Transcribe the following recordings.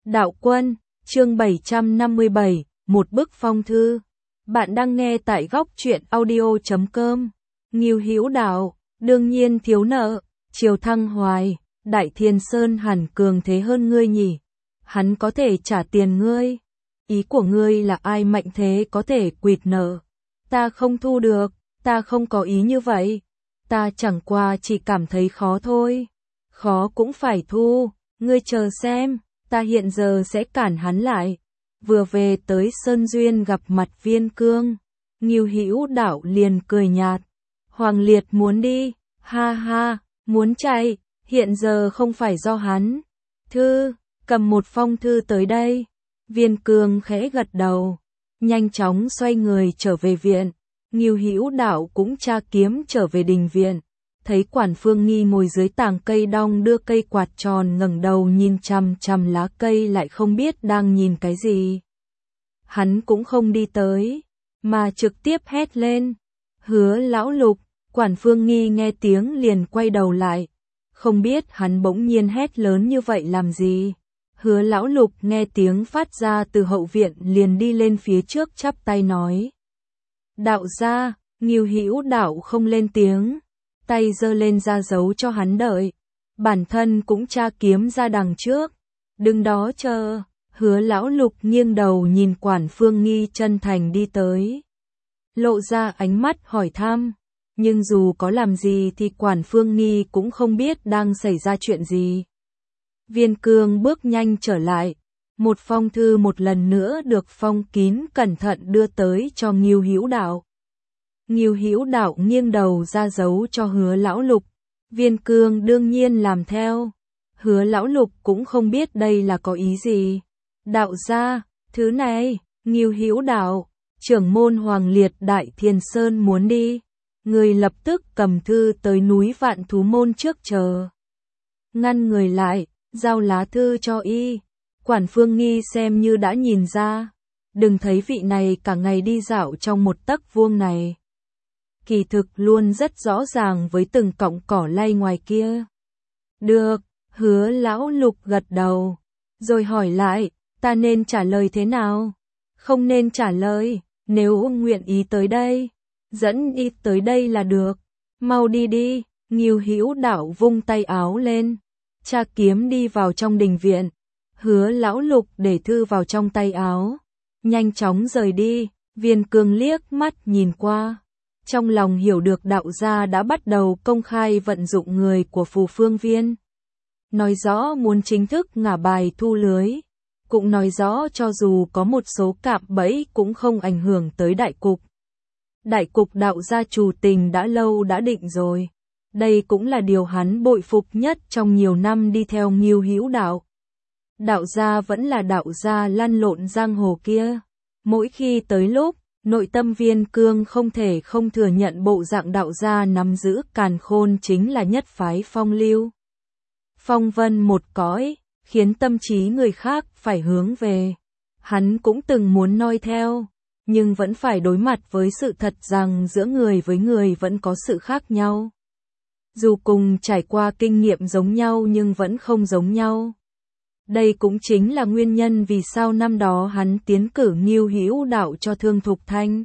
Đạo Quân, chương 757, một bức phong thư. Bạn đang nghe tại góc truyện audio.com. Ngưu Hữu Đạo, đương nhiên thiếu nợ, Triều Thăng Hoài, Đại Thiên Sơn hẳn cường thế hơn ngươi nhỉ. Hắn có thể trả tiền ngươi. Ý của ngươi là ai mạnh thế có thể quỵt nợ. Ta không thu được, ta không có ý như vậy. Ta chẳng qua chỉ cảm thấy khó thôi. Khó cũng phải thu, ngươi chờ xem. Ta hiện giờ sẽ cản hắn lại. Vừa về tới Sơn Duyên gặp mặt Viên Cương, Ngưu Hữu Đạo liền cười nhạt. Hoàng Liệt muốn đi, ha ha, muốn chạy, hiện giờ không phải do hắn. Thư, cầm một phong thư tới đây. Viên Cương khẽ gật đầu, nhanh chóng xoay người trở về viện. Ngưu Hữu Đạo cũng tra kiếm trở về đình viện. Thấy Quản Phương Nghi ngồi dưới tàng cây đong đưa cây quạt tròn ngẩng đầu nhìn chằm chằm lá cây lại không biết đang nhìn cái gì. Hắn cũng không đi tới, mà trực tiếp hét lên. Hứa lão Lục, Quản Phương Nghi nghe tiếng liền quay đầu lại. Không biết hắn bỗng nhiên hét lớn như vậy làm gì. Hứa lão Lục nghe tiếng phát ra từ hậu viện liền đi lên phía trước chắp tay nói. Đạo gia, Ngưu Hữu Đạo không lên tiếng. Tay giơ lên ra dấu cho hắn đợi. Bản thân cũng tra kiếm ra đằng trước. Đứng đó chờ. Hứa lão Lục nghiêng đầu nhìn Quản Phương Nghi chân thành đi tới. Lộ ra ánh mắt hỏi thăm. Nhưng dù có làm gì thì Quản Phương Nghi cũng không biết đang xảy ra chuyện gì. Viên Cương bước nhanh trở lại. Một phong thư một lần nữa được phong kín cẩn thận đưa tới cho Ngưu Hữu Đạo. Ngưu Hữu Đạo nghiêng đầu ra dấu cho Hứa lão Lục. Viên Cương đương nhiên làm theo. Hứa lão Lục cũng không biết đây là có ý gì. Đạo gia, thứ này, Ngưu Hữu Đạo, trưởng môn Hoàng Liệt Đại Thiên Sơn muốn đi. Người lập tức cầm thư tới núi Vạn Thú Môn trước chờ. Ngăn người lại, giao lá thư cho y. Quản Phương Nghi xem như đã nhìn ra. Đừng thấy vị này cả ngày đi dạo trong một tấc vuông này. Kỳ thực luôn rất rõ ràng với từng cọng cỏ lay ngoài kia. Được, Hứa lão Lục gật đầu. Rồi hỏi lại, ta nên trả lời thế nào? Không nên trả lời, nếu nguyện ý tới đây. Dẫn đi tới đây là được. Mau đi đi, Ngưu Hữu Đạo vung tay áo lên. Tra kiếm đi vào trong đình viện. Hứa lão Lục để thư vào trong tay áo. Nhanh chóng rời đi, Viên Cương liếc mắt nhìn qua. Trong lòng hiểu được đạo gia đã bắt đầu công khai vận dụng người của Phù Phương Viên. Nói rõ muốn chính thức ngả bài thu lưới. Cũng nói rõ cho dù có một số cạm bẫy cũng không ảnh hưởng tới đại cục. Đại cục đạo gia chủ tình đã lâu đã định rồi. Đây cũng là điều hắn bội phục nhất trong nhiều năm đi theo Ngưu Hữu Đạo. Đạo gia vẫn là đạo gia lăn lộn giang hồ kia. Mỗi khi tới lúc, nội tâm Viên Cương không thể không thừa nhận bộ dạng đạo gia nắm giữ càn khôn chính là nhất phái phong lưu. Phong vân một cõi, khiến tâm trí người khác phải hướng về. Hắn cũng từng muốn noi theo, nhưng vẫn phải đối mặt với sự thật rằng giữa người với người vẫn có sự khác nhau. Dù cùng trải qua kinh nghiệm giống nhau nhưng vẫn không giống nhau. Đây cũng chính là nguyên nhân vì sao năm đó hắn tiến cử Ngưu Hữu Đạo cho Thương Thục Thanh.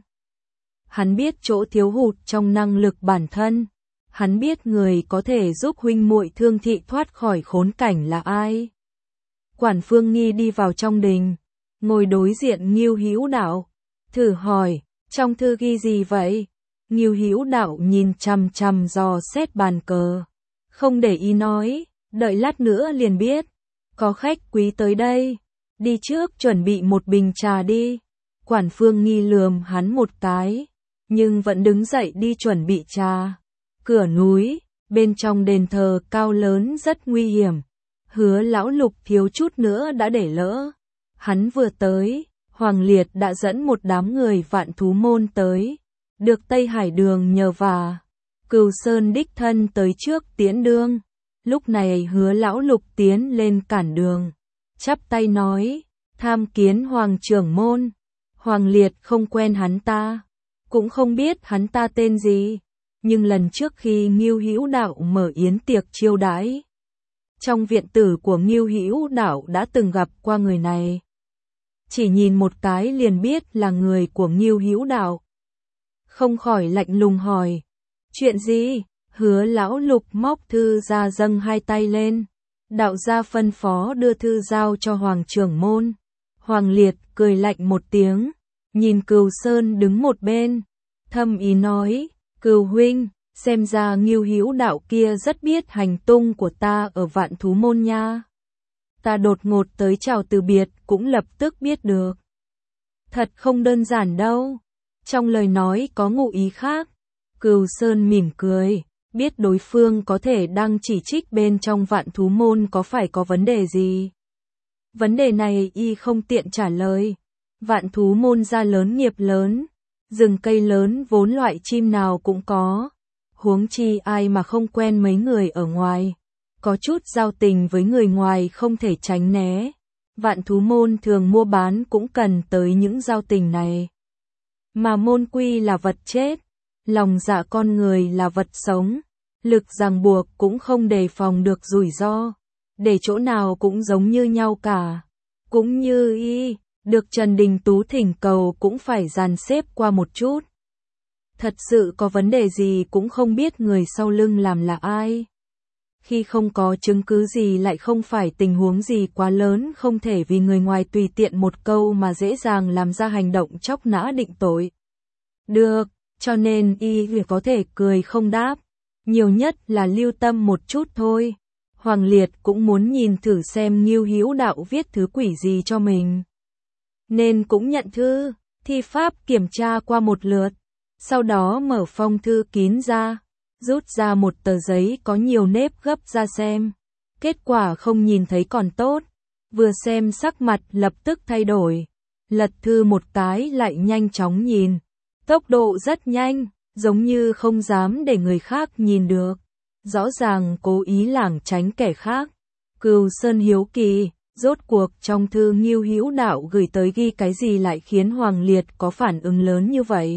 Hắn biết chỗ thiếu hụt trong năng lực bản thân. Hắn biết người có thể giúp huynh muội Thương Thị thoát khỏi khốn cảnh là ai. Quản Phương Nghi đi vào trong đình, ngồi đối diện Ngưu Hữu Đạo, thử hỏi, trong thư ghi gì vậy? Ngưu Hữu Đạo nhìn chằm chằm dò xét bàn cờ, không để ý nói, đợi lát nữa liền biết. Có khách quý tới đây, đi trước chuẩn bị một bình trà đi. Quản Phương Nghi lườm hắn một cái, nhưng vẫn đứng dậy đi chuẩn bị trà. Cửa núi, bên trong đền thờ cao lớn rất nguy hiểm. Hứa lão Lục thiếu chút nữa đã để lỡ. Hắn vừa tới, Hoàng Liệt đã dẫn một đám người Vạn Thú Môn tới. Được Tây Hải Đường nhờ vả. Cửu Sơn đích thân tới trước tiễn đương. Lúc này Hứa lão Lục tiến lên cản đường. Chắp tay nói, tham kiến Hoàng trưởng môn. Hoàng Liệt không quen hắn ta. Cũng không biết hắn ta tên gì. Nhưng lần trước khi Ngưu Hữu Đạo mở yến tiệc chiêu đãi. Trong viện tử của Ngưu Hữu Đạo đã từng gặp qua người này. Chỉ nhìn một cái liền biết là người của Ngưu Hữu Đạo. Không khỏi lạnh lùng hỏi. Chuyện gì? Hứa Lão Lục móc thư ra dâng hai tay lên. Đạo gia phân phó đưa thư giao cho Hoàng trưởng môn. Hoàng Liệt cười lạnh một tiếng. Nhìn Cừu Sơn đứng một bên. Thâm ý nói. Cừu huynh, xem ra Ngưu Hữu Đạo kia rất biết hành tung của ta ở Vạn Thú Môn nha. Ta đột ngột tới chào từ biệt cũng lập tức biết được. Thật không đơn giản đâu. Trong lời nói có ngụ ý khác. Cừu Sơn mỉm cười, biết đối phương có thể đang chỉ trích bên trong Vạn Thú Môn có phải có vấn đề gì. Vấn đề này y không tiện trả lời. Vạn Thú Môn gia lớn nghiệp lớn, rừng cây lớn vốn loại chim nào cũng có. Huống chi ai mà không quen mấy người ở ngoài. Có chút giao tình với người ngoài không thể tránh né. Vạn Thú Môn thường mua bán cũng cần tới những giao tình này. Mà môn quy là vật chết, lòng dạ con người là vật sống. Lực ràng buộc cũng không đề phòng được rủi ro. Để chỗ nào cũng giống như nhau cả. Cũng như y, được Trần Đình Tú thỉnh cầu cũng phải dàn xếp qua một chút. Thật sự có vấn đề gì cũng không biết người sau lưng làm là ai. Khi không có chứng cứ gì lại không phải tình huống gì quá lớn, không thể vì người ngoài tùy tiện một câu mà dễ dàng làm ra hành động chóc nã định tội. Được, cho nên y có thể cười không đáp, nhiều nhất là lưu tâm một chút thôi. Hoàng Liệt cũng muốn nhìn thử xem Ngưu Hữu Đạo viết thứ quỷ gì cho mình. Nên cũng nhận thư, thi pháp kiểm tra qua một lượt, sau đó mở phong thư kín ra. Rút ra một tờ giấy có nhiều nếp gấp ra xem. Kết quả không nhìn thấy còn tốt. Vừa xem sắc mặt lập tức thay đổi. Lật thư một cái lại nhanh chóng nhìn. Tốc độ rất nhanh, giống như không dám để người khác nhìn được. Rõ ràng cố ý lảng tránh kẻ khác. Cừu Sơn hiếu kỳ, rốt cuộc trong thư Ngưu Hữu Đạo gửi tới ghi cái gì lại khiến Hoàng Liệt có phản ứng lớn như vậy.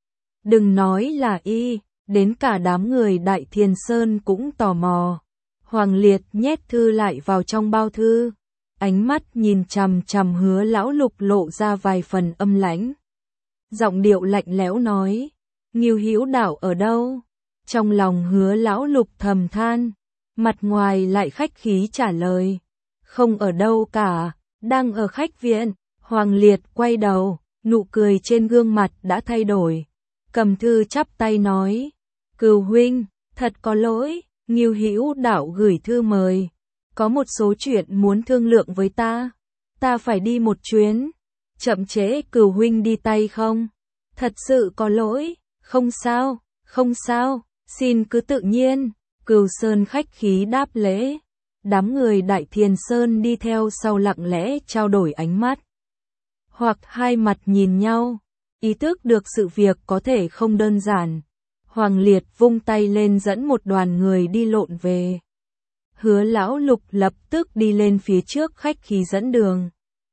Đừng nói là y. Đến cả đám người Đại Thiền Sơn cũng tò mò. Hoàng Liệt nhét thư lại vào trong bao thư. Ánh mắt nhìn chằm chằm Hứa Lão Lục lộ ra vài phần âm lãnh. Giọng điệu lạnh lẽo nói. Ngưu Hữu Đạo ở đâu? Trong lòng Hứa Lão Lục thầm than. Mặt ngoài lại khách khí trả lời. Không ở đâu cả, đang ở khách viện. Hoàng Liệt quay đầu, nụ cười trên gương mặt đã thay đổi. Cầm thư chắp tay nói. Cừu huynh, thật có lỗi, Ngưu Hữu Đạo gửi thư mời. Có một số chuyện muốn thương lượng với ta. Ta phải đi một chuyến. Chậm trễ Cừu huynh đi tay không? Thật sự có lỗi, không sao, không sao, xin cứ tự nhiên. Cừu Sơn khách khí đáp lễ. Đám người Đại Thiền Sơn đi theo sau lặng lẽ trao đổi ánh mắt. Hoặc hai mặt nhìn nhau, ý thức được sự việc có thể không đơn giản. Hoàng Liệt vung tay lên dẫn một đoàn người đi lộn về. Hứa Lão Lục lập tức đi lên phía trước khách khí dẫn đường.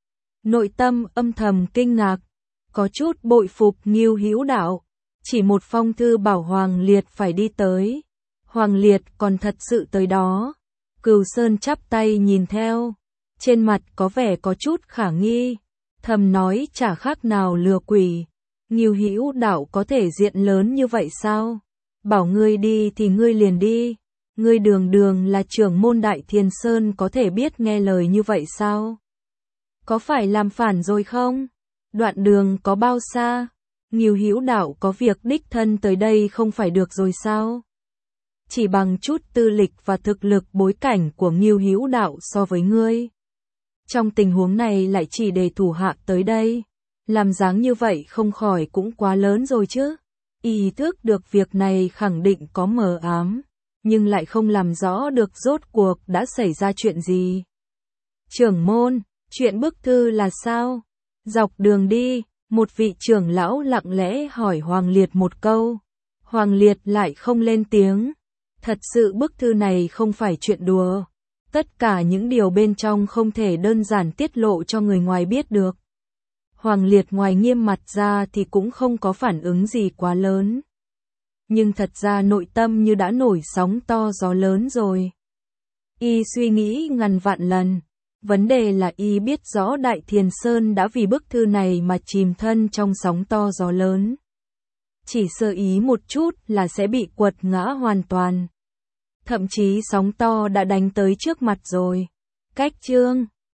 Nội tâm âm thầm kinh ngạc, có chút bội phục Ngưu Hữu Đạo. Chỉ một phong thư bảo Hoàng Liệt phải đi tới. Hoàng Liệt còn thật sự tới đó. Cừu Sơn chắp tay nhìn theo. Trên mặt có vẻ có chút khả nghi. Thầm nói chả khác nào lừa quỷ. Ngưu Hữu Đạo có thể diện lớn như vậy sao? Bảo ngươi đi thì ngươi liền đi. Ngươi đường đường là trưởng môn Đại Thiền Sơn có thể biết nghe lời như vậy sao? Có phải làm phản rồi không? Đoạn đường có bao xa? Ngưu Hữu Đạo có việc đích thân tới đây không phải được rồi sao? Chỉ bằng chút tư lịch và thực lực bối cảnh của Ngưu Hữu Đạo so với ngươi. Trong tình huống này lại chỉ để thủ hạ tới đây. Làm dáng như vậy không khỏi cũng quá lớn rồi chứ. Ý thức được việc này khẳng định có mờ ám, nhưng lại không làm rõ được rốt cuộc đã xảy ra chuyện gì. Trưởng môn, chuyện bức thư là sao? Dọc đường đi, một vị trưởng lão lặng lẽ hỏi Hoàng Liệt một câu. Hoàng Liệt lại không lên tiếng. Thật sự bức thư này không phải chuyện đùa. Tất cả những điều bên trong không thể đơn giản tiết lộ cho người ngoài biết được. Hoàng Liệt ngoài nghiêm mặt ra thì cũng không có phản ứng gì quá lớn. Nhưng thật ra nội tâm như đã nổi sóng to gió lớn rồi. Y suy nghĩ ngàn vạn lần. Vấn đề là Y biết rõ Đại Thiền Sơn đã vì bức thư này mà chìm thân trong sóng to gió lớn. Chỉ sơ ý một chút là sẽ bị quật ngã hoàn toàn. Thậm chí sóng to đã đánh tới trước mặt rồi. Cách chương